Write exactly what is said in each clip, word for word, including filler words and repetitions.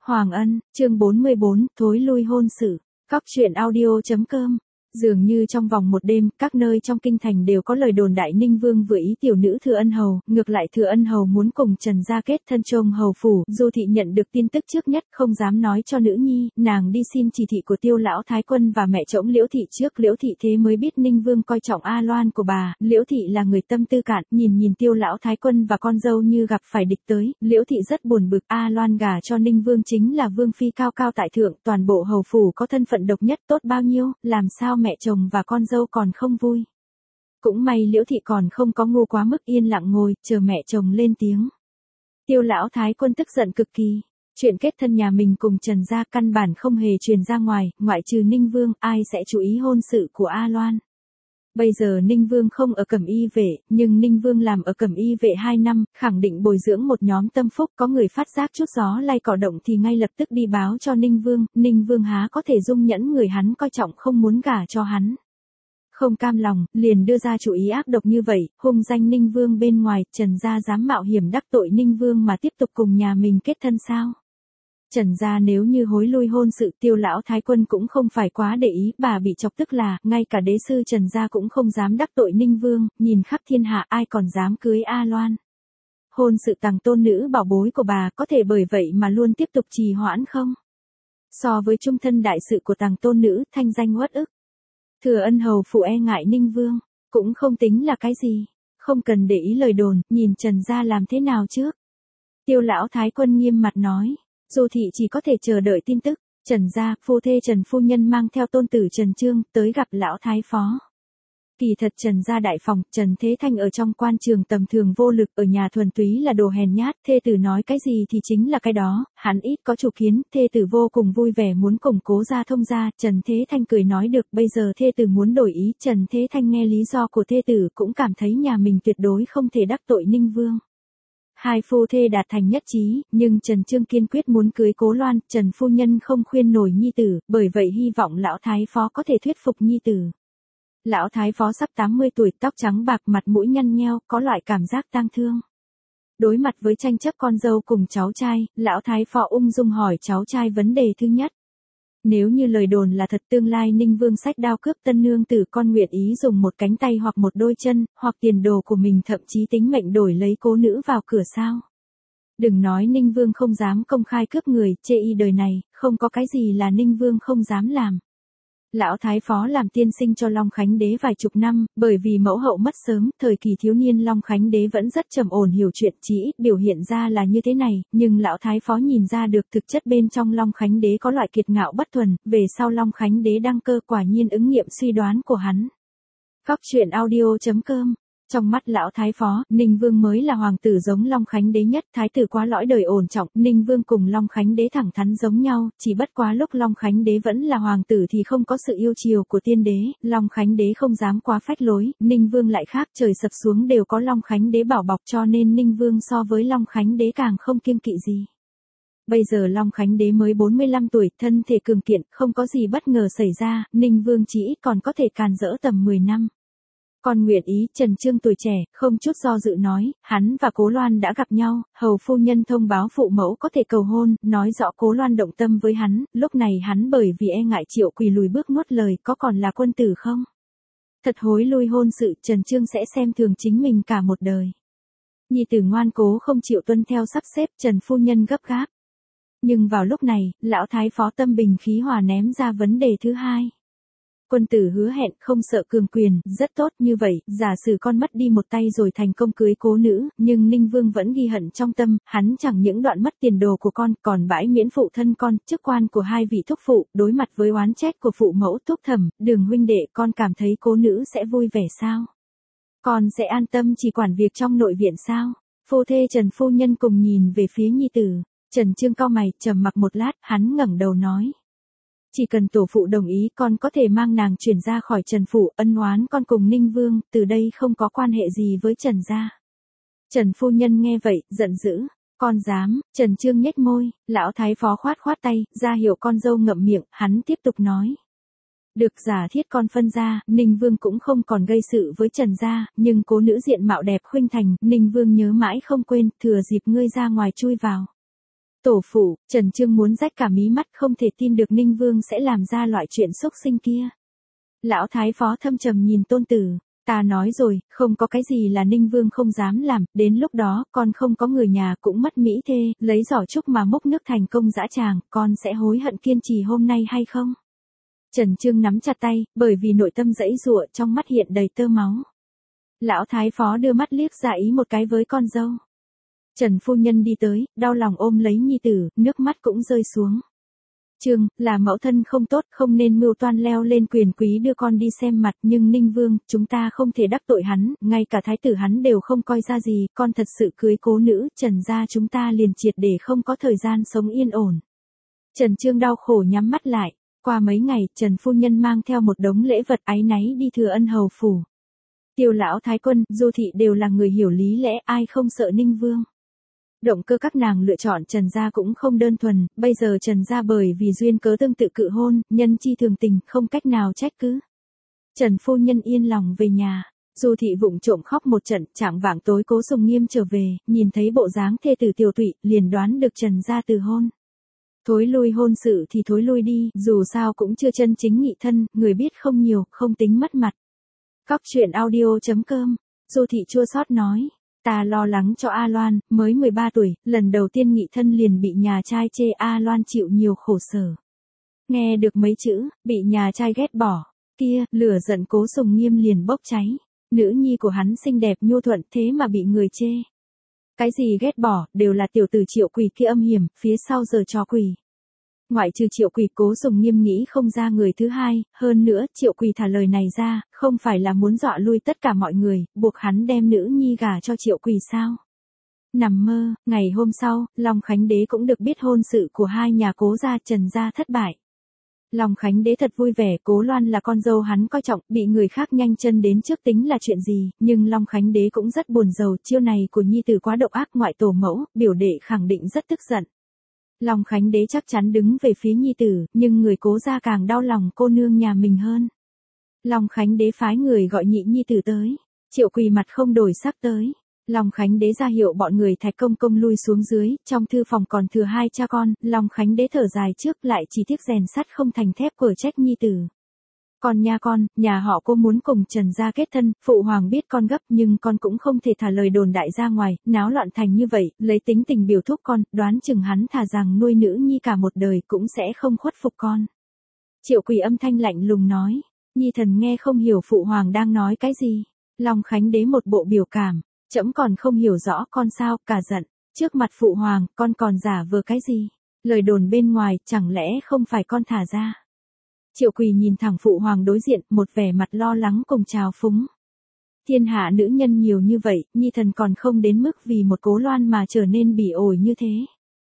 Hoàng Ân, chương bốn mươi bốn, thối lui hôn sự. Cóc truyện audio.com. Dường như trong vòng một đêm, các nơi trong kinh thành đều có lời đồn đại Ninh Vương vừa ý tiểu nữ Thừa Ân Hầu, ngược lại Thừa Ân Hầu muốn cùng Trần gia kết thân trông hầu phủ. Du thị nhận được tin tức trước nhất, không dám nói cho nữ nhi, nàng đi xin chỉ thị của Tiêu lão thái quân và mẹ chồng Liễu thị trước. Liễu thị thế mới biết Ninh Vương coi trọng A Loan của bà. Liễu thị là người tâm tư cạn, nhìn nhìn Tiêu lão thái quân và con dâu như gặp phải địch tới, Liễu thị rất buồn bực. A Loan gả cho Ninh Vương chính là vương phi cao cao tại thượng, toàn bộ hầu phủ có thân phận độc nhất, tốt bao nhiêu, làm sao mẹ chồng và con dâu còn không vui. Cũng may Liễu thị còn không có ngu quá mức, yên lặng ngồi chờ mẹ chồng lên tiếng. Tiêu lão thái quân tức giận cực kỳ. Chuyện kết thân nhà mình cùng Trần gia căn bản không hề truyền ra ngoài, ngoại trừ Ninh Vương, ai sẽ chú ý hôn sự của A Loan. Bây giờ Ninh Vương không ở Cẩm Y vệ, nhưng Ninh Vương làm ở Cẩm Y vệ hai năm, khẳng định bồi dưỡng một nhóm tâm phúc, có người phát giác chút gió lay cỏ động thì ngay lập tức đi báo cho Ninh Vương. Ninh Vương há có thể dung nhẫn người hắn coi trọng không muốn gả cho hắn. Không cam lòng, liền đưa ra chủ ý ác độc như vậy, hung danh Ninh Vương bên ngoài. Trần gia dám mạo hiểm đắc tội Ninh Vương mà tiếp tục cùng nhà mình kết thân sao? Trần gia nếu như hối lui hôn sự, Tiêu lão thái quân cũng không phải quá để ý, bà bị chọc tức là, ngay cả đế sư Trần gia cũng không dám đắc tội Ninh Vương, nhìn khắp thiên hạ ai còn dám cưới A Loan. Hôn sự tàng tôn nữ bảo bối của bà có thể bởi vậy mà luôn tiếp tục trì hoãn không? So với trung thân đại sự của tàng tôn nữ, thanh danh uất ức. Thừa Ân hầu phụ e ngại Ninh Vương, cũng không tính là cái gì, không cần để ý lời đồn, nhìn Trần gia làm thế nào trước. Tiêu lão thái quân nghiêm mặt nói. Du thị chỉ có thể chờ đợi tin tức. Trần gia, phu thê Trần phu nhân mang theo tôn tử Trần Chương tới gặp lão thái phó. Kỳ thật Trần gia đại phòng, Trần Thế Thanh ở trong quan trường tầm thường vô lực, ở nhà thuần túy là đồ hèn nhát, thê tử nói cái gì thì chính là cái đó, hắn ít có chủ kiến, thê tử vô cùng vui vẻ muốn củng cố gia thông gia. Trần Thế Thanh cười nói được, bây giờ thê tử muốn đổi ý. Trần Thế Thanh nghe lý do của thê tử cũng cảm thấy nhà mình tuyệt đối không thể đắc tội Ninh Vương. Hai phu thê đạt thành nhất trí, nhưng Trần Chương kiên quyết muốn cưới Cố Loan, Trần phu nhân không khuyên nổi nhi tử, bởi vậy hy vọng lão thái phó có thể thuyết phục nhi tử. Lão thái phó sắp tám mươi tuổi, tóc trắng bạc, mặt mũi nhăn nheo, có loại cảm giác tang thương. Đối mặt với tranh chấp con dâu cùng cháu trai, lão thái phó ung dung hỏi cháu trai vấn đề thứ nhất. Nếu như lời đồn là thật, tương lai Ninh Vương xách đao cướp tân nương tử, con nguyện ý dùng một cánh tay hoặc một đôi chân, hoặc tiền đồ của mình, thậm chí tính mệnh đổi lấy cố nữ vào cửa sao? Đừng nói Ninh Vương không dám công khai cướp người, chê y đời này, không có cái gì là Ninh Vương không dám làm. Lão thái phó làm tiên sinh cho Long Khánh đế vài chục năm, bởi vì mẫu hậu mất sớm, thời kỳ thiếu niên Long Khánh đế vẫn rất trầm ổn, hiểu chuyện, chỉ ít biểu hiện ra là như thế này, nhưng lão thái phó nhìn ra được thực chất bên trong Long Khánh đế có loại kiệt ngạo bất thuần, về sau Long Khánh đế đăng cơ quả nhiên ứng nghiệm suy đoán của hắn. Cóc truyện audio.com. Trong mắt lão thái phó, Ninh Vương mới là hoàng tử giống Long Khánh đế nhất, thái tử quá lõi đời ổn trọng, Ninh Vương cùng Long Khánh đế thẳng thắn giống nhau, chỉ bất quá lúc Long Khánh đế vẫn là hoàng tử thì không có sự yêu chiều của tiên đế, Long Khánh đế không dám quá phách lối, Ninh Vương lại khác, trời sập xuống đều có Long Khánh đế bảo bọc, cho nên Ninh Vương so với Long Khánh đế càng không kiêng kỵ gì. Bây giờ Long Khánh đế mới bốn mươi lăm tuổi, thân thể cường kiện, không có gì bất ngờ xảy ra, Ninh Vương chỉ ít còn có thể càn rỡ tầm mười năm. Còn nguyện ý, Trần Chương tuổi trẻ, không chút do dự nói, hắn và Cố Loan đã gặp nhau, hầu phu nhân thông báo phụ mẫu có thể cầu hôn, nói rõ Cố Loan động tâm với hắn, lúc này hắn bởi vì e ngại Triệu Quỳ lùi bước nuốt lời, có còn là quân tử không? Thật hối lui hôn sự, Trần Chương sẽ xem thường chính mình cả một đời. Nhi tử ngoan cố không chịu tuân theo sắp xếp, Trần phu nhân gấp gáp. Nhưng vào lúc này, lão thái phó tâm bình khí hòa ném ra vấn đề thứ hai. Quân tử hứa hẹn không sợ cường quyền, rất tốt, như vậy, giả sử con mất đi một tay rồi thành công cưới cố nữ, nhưng Ninh Vương vẫn ghi hận trong tâm, hắn chẳng những đoạn mất tiền đồ của con, còn bãi miễn phụ thân con, chức quan của hai vị thúc phụ, đối mặt với oán trách của phụ mẫu thúc thẩm, Đường huynh đệ, con cảm thấy cố nữ sẽ vui vẻ sao? Con sẽ an tâm chỉ quản việc trong nội viện sao? Phu thê Trần phu nhân cùng nhìn về phía nhi tử, Trần Chương cau mày, trầm mặc một lát, hắn ngẩng đầu nói. Chỉ cần tổ phụ đồng ý, con có thể mang nàng chuyển ra khỏi Trần phủ, ân oán con cùng Ninh Vương, từ đây không có quan hệ gì với Trần gia. Trần phu nhân nghe vậy, giận dữ, con dám, Trần Chương nhếch môi, lão thái phó khoát khoát tay, ra hiệu con dâu ngậm miệng, hắn tiếp tục nói. Được, giả thiết con phân ra, Ninh Vương cũng không còn gây sự với Trần gia, nhưng cố nữ diện mạo đẹp khuynh thành, Ninh Vương nhớ mãi không quên, thừa dịp ngươi ra ngoài chui vào. Tổ phụ, Trần Trương muốn rách cả mí mắt không thể tin được Ninh Vương sẽ làm ra loại chuyện xúc sinh kia. Lão thái phó thâm trầm nhìn tôn tử, ta nói rồi, không có cái gì là Ninh Vương không dám làm, đến lúc đó, con không có người nhà cũng mất mỹ thê, lấy giỏ trúc mà múc nước thành công dã tràng, con sẽ hối hận kiên trì hôm nay hay không? Trần Trương nắm chặt tay, bởi vì nội tâm dãy giụa trong mắt hiện đầy tơ máu. Lão thái phó đưa mắt liếc ra ý một cái với con dâu. Trần phu nhân đi tới, đau lòng ôm lấy nhi tử, nước mắt cũng rơi xuống. Trương, là mẫu thân không tốt, không nên mưu toan leo lên quyền quý đưa con đi xem mặt, nhưng Ninh Vương, chúng ta không thể đắc tội hắn, ngay cả thái tử hắn đều không coi ra gì, con thật sự cưới cố nữ, Trần gia chúng ta liền triệt để không có thời gian sống yên ổn. Trần Trương đau khổ nhắm mắt lại, qua mấy ngày, Trần phu nhân mang theo một đống lễ vật áy náy đi Thừa Ân hầu phủ. Tiêu lão thái quân, Du thị đều là người hiểu lý lẽ, ai không sợ Ninh Vương. Động cơ các nàng lựa chọn Trần gia cũng không đơn thuần, bây giờ Trần gia bởi vì duyên cớ tương tự cự hôn, nhân chi thường tình, không cách nào trách cứ. Trần phu nhân yên lòng về nhà, Du thị vụng trộm khóc một trận, trạng vạng tối Cố Sùng Nghiêm trở về, nhìn thấy bộ dáng thê tử Tiểu Thụy, liền đoán được Trần gia từ hôn. Thối lui hôn sự thì thối lui đi, dù sao cũng chưa chân chính nghị thân, người biết không nhiều, không tính mất mặt. Cóc truyện audio chấm com, Du thị chua xót nói. Ta lo lắng cho A Loan, mới mười ba tuổi, lần đầu tiên nghị thân liền bị nhà trai chê A Loan chịu nhiều khổ sở. Nghe được mấy chữ, bị nhà trai ghét bỏ, kia, lửa giận Cố Sùng Nghiêm liền bốc cháy. Nữ nhi của hắn xinh đẹp nhu thuận thế mà bị người chê. Cái gì ghét bỏ, đều là tiểu tử Triệu Quỳ kia âm hiểm, phía sau giờ trò quỷ. Ngoại trừ Triệu Quỳ, Cố Sùng Nghiêm nghĩ không ra người thứ hai, hơn nữa, Triệu Quỳ thả lời này ra, không phải là muốn dọa lui tất cả mọi người, buộc hắn đem nữ nhi gả cho Triệu Quỳ sao? Nằm mơ, ngày hôm sau, Long Khánh Đế cũng được biết hôn sự của hai nhà Cố gia Trần gia thất bại. Long Khánh Đế thật vui vẻ, Cố Loan là con dâu hắn coi trọng, bị người khác nhanh chân đến trước tính là chuyện gì, nhưng Long Khánh Đế cũng rất buồn rầu, chiêu này của nhi tử quá độc ác, ngoại tổ mẫu, biểu đệ khẳng định rất tức giận. Long Khánh Đế chắc chắn đứng về phía nhi tử, nhưng người Cố gia càng đau lòng cô nương nhà mình hơn. Long Khánh Đế phái người gọi nhị nhi tử tới, Triệu Quỳ mặt không đổi sắc tới. Long Khánh Đế ra hiệu bọn người Thạch Công Công lui xuống dưới, trong thư phòng còn thừa hai cha con, Long Khánh Đế thở dài trước lại chỉ tiếc rèn sắt không thành thép của trách nhi tử. Còn nha con, nhà họ Cô muốn cùng Trần gia kết thân, phụ hoàng biết con gấp nhưng con cũng không thể thả lời đồn đại ra ngoài, náo loạn thành như vậy, lấy tính tình biểu thúc con, đoán chừng hắn thà rằng nuôi nữ nhi cả một đời cũng sẽ không khuất phục con. Triệu Quỳ âm thanh lạnh lùng nói, nhi thần nghe không hiểu phụ hoàng đang nói cái gì. Long Khánh Đế một bộ biểu cảm, trẫm còn không hiểu rõ con sao, cả giận, trước mặt phụ hoàng, con còn giả vờ cái gì, lời đồn bên ngoài, chẳng lẽ không phải con thả ra. Triệu Quỳ nhìn thẳng phụ hoàng đối diện, một vẻ mặt lo lắng cùng trào phúng. Thiên hạ nữ nhân nhiều như vậy, nhi thần còn không đến mức vì một Cố Loan mà trở nên bỉ ổi như thế.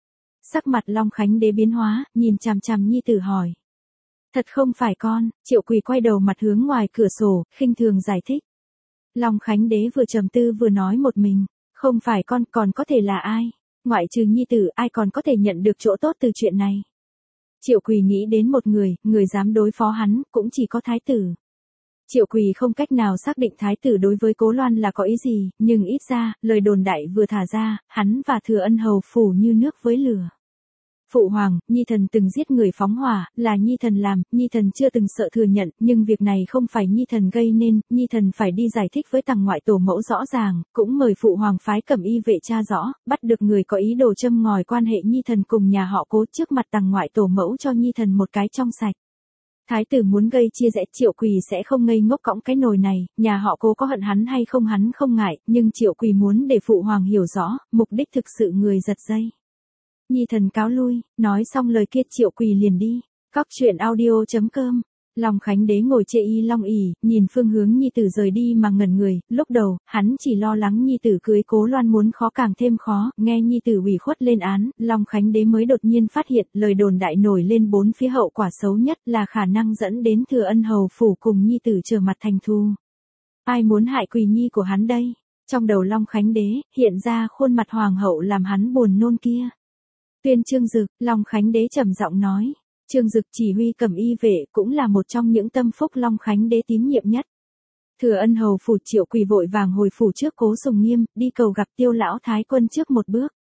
Sắc mặt Long Khánh Đế biến hóa, nhìn chằm chằm nhi tử hỏi. Thật không phải con, Triệu Quỳ quay đầu mặt hướng ngoài cửa sổ, khinh thường giải thích. Long Khánh Đế vừa trầm tư vừa nói một mình, không phải con còn có thể là ai, ngoại trừ nhi tử ai còn có thể nhận được chỗ tốt từ chuyện này. Triệu Quỳ nghĩ đến một người, người dám đối phó hắn, cũng chỉ có thái tử. Triệu Quỳ không cách nào xác định thái tử đối với Cố Loan là có ý gì, nhưng ít ra, lời đồn đại vừa thả ra, hắn và Thừa Ân hầu phủ như nước với lửa. Phụ hoàng, nhi thần từng giết người phóng hỏa, là nhi thần làm, nhi thần chưa từng sợ thừa nhận, nhưng việc này không phải nhi thần gây nên, nhi thần phải đi giải thích với tằng ngoại tổ mẫu rõ ràng, cũng mời phụ hoàng phái cẩm y vệ tra rõ, bắt được người có ý đồ châm ngòi quan hệ nhi thần cùng nhà họ Cố trước mặt tằng ngoại tổ mẫu cho nhi thần một cái trong sạch. Thái tử muốn gây chia rẽ, Triệu Quỳ sẽ không ngây ngốc cõng cái nồi này, nhà họ Cố có hận hắn hay không hắn không ngại, nhưng Triệu Quỳ muốn để phụ hoàng hiểu rõ, mục đích thực sự người giật dây. Nhi thần cáo lui, nói xong lời kia Triệu Quỳ liền đi. Cóc truyện audio chấm com. Long Khánh Đế ngồi chê y long ỉ, nhìn phương hướng nhi tử rời đi mà ngẩn người, lúc đầu, hắn chỉ lo lắng nhi tử cưới Cố Loan muốn khó càng thêm khó, nghe nhi tử ủy khuất lên án, Long Khánh Đế mới đột nhiên phát hiện, lời đồn đại nổi lên bốn phía hậu quả xấu nhất là khả năng dẫn đến Thừa Ân hầu phủ cùng nhi tử trở mặt thành thù. Ai muốn hại Quỳ nhi của hắn đây? Trong đầu Long Khánh Đế, hiện ra khuôn mặt hoàng hậu làm hắn buồn nôn kia. Tuyên Trương Dực, Long Khánh Đế trầm giọng nói. Trương Dực chỉ huy cẩm y vệ cũng là một trong những tâm phúc Long Khánh Đế tín nhiệm nhất. Thừa Ân hầu phủ Triệu Quỳ vội vàng hồi phủ trước Cố Sùng Nghiêm, đi cầu gặp Tiêu lão thái quân trước một bước.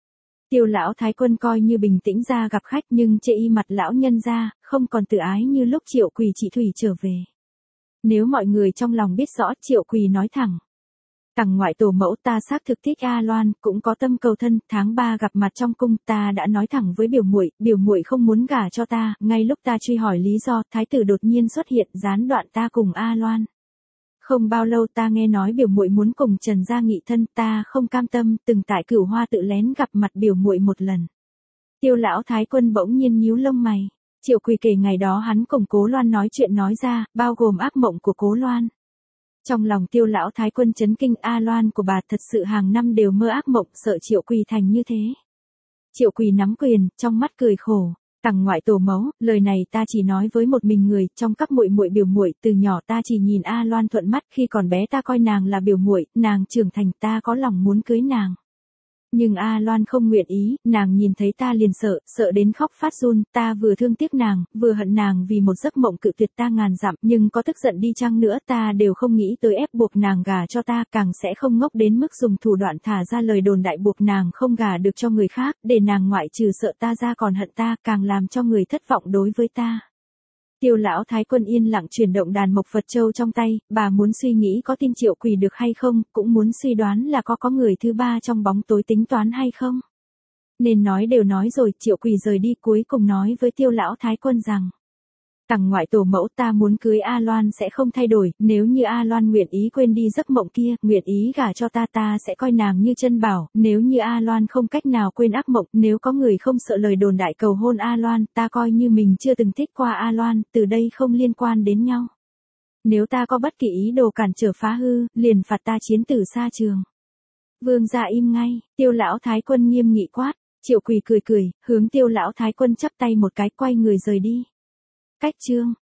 Tiêu lão thái quân coi như bình tĩnh ra gặp khách nhưng chê y mặt lão nhân ra, không còn tự ái như lúc Triệu Quỳ chị Thủy trở về. Nếu mọi người trong lòng biết rõ, Triệu Quỳ nói thẳng. Tằng ngoại tổ mẫu, ta xác thực thích A Loan, cũng có tâm cầu thân, tháng ba gặp mặt trong cung, ta đã nói thẳng với biểu muội, biểu muội không muốn gả cho ta, ngay lúc ta truy hỏi lý do, thái tử đột nhiên xuất hiện, gián đoạn ta cùng A Loan. Không bao lâu ta nghe nói biểu muội muốn cùng Trần gia nghị thân, ta không cam tâm, từng tại Cửu Hoa tự lén gặp mặt biểu muội một lần. Tiêu lão thái quân bỗng nhiên nhíu lông mày. Triệu Quỳ kể ngày đó hắn cùng Cố Loan nói chuyện nói ra, bao gồm ác mộng của Cố Loan. Trong lòng Tiêu lão thái quân chấn kinh, A Loan của bà thật sự hàng năm đều mơ ác mộng, sợ Triệu Quỳ thành như thế. Triệu Quỳ nắm quyền, trong mắt cười khổ. Tằng ngoại tổ mẫu, lời này ta chỉ nói với một mình người, trong các muội muội biểu muội, từ nhỏ ta chỉ nhìn A Loan thuận mắt, khi còn bé ta coi nàng là biểu muội, nàng trưởng thành ta có lòng muốn cưới nàng. Nhưng A Loan không nguyện ý, nàng nhìn thấy ta liền sợ, sợ đến khóc phát run, ta vừa thương tiếc nàng, vừa hận nàng vì một giấc mộng cự tuyệt ta ngàn dặm, nhưng có tức giận đi chăng nữa ta đều không nghĩ tới ép buộc nàng gả cho ta, càng sẽ không ngốc đến mức dùng thủ đoạn thả ra lời đồn đại buộc nàng không gả được cho người khác, để nàng ngoại trừ sợ ta ra còn hận ta, càng làm cho người thất vọng đối với ta. Tiêu lão thái quân yên lặng chuyển động đàn mộc Phật châu trong tay, bà muốn suy nghĩ có tin Triệu Quỳ được hay không, cũng muốn suy đoán là có có người thứ ba trong bóng tối tính toán hay không. Nên nói đều nói rồi, Triệu Quỳ rời đi cuối cùng nói với tiêu lão thái quân rằng. Tằng ngoại tổ mẫu, ta muốn cưới A Loan sẽ không thay đổi, nếu như A Loan nguyện ý quên đi giấc mộng kia, nguyện ý gả cho ta ta sẽ coi nàng như chân bảo, nếu như A Loan không cách nào quên ác mộng, nếu có người không sợ lời đồn đại cầu hôn A Loan, ta coi như mình chưa từng thích qua A Loan, từ đây không liên quan đến nhau. Nếu ta có bất kỳ ý đồ cản trở phá hư, liền phạt ta chiến tử xa trường. Vương gia im ngay, tiêu lão thái quân nghiêm nghị quát, Triệu Quỳ cười cười, hướng tiêu lão thái quân chắp tay một cái quay người rời đi. Cách chương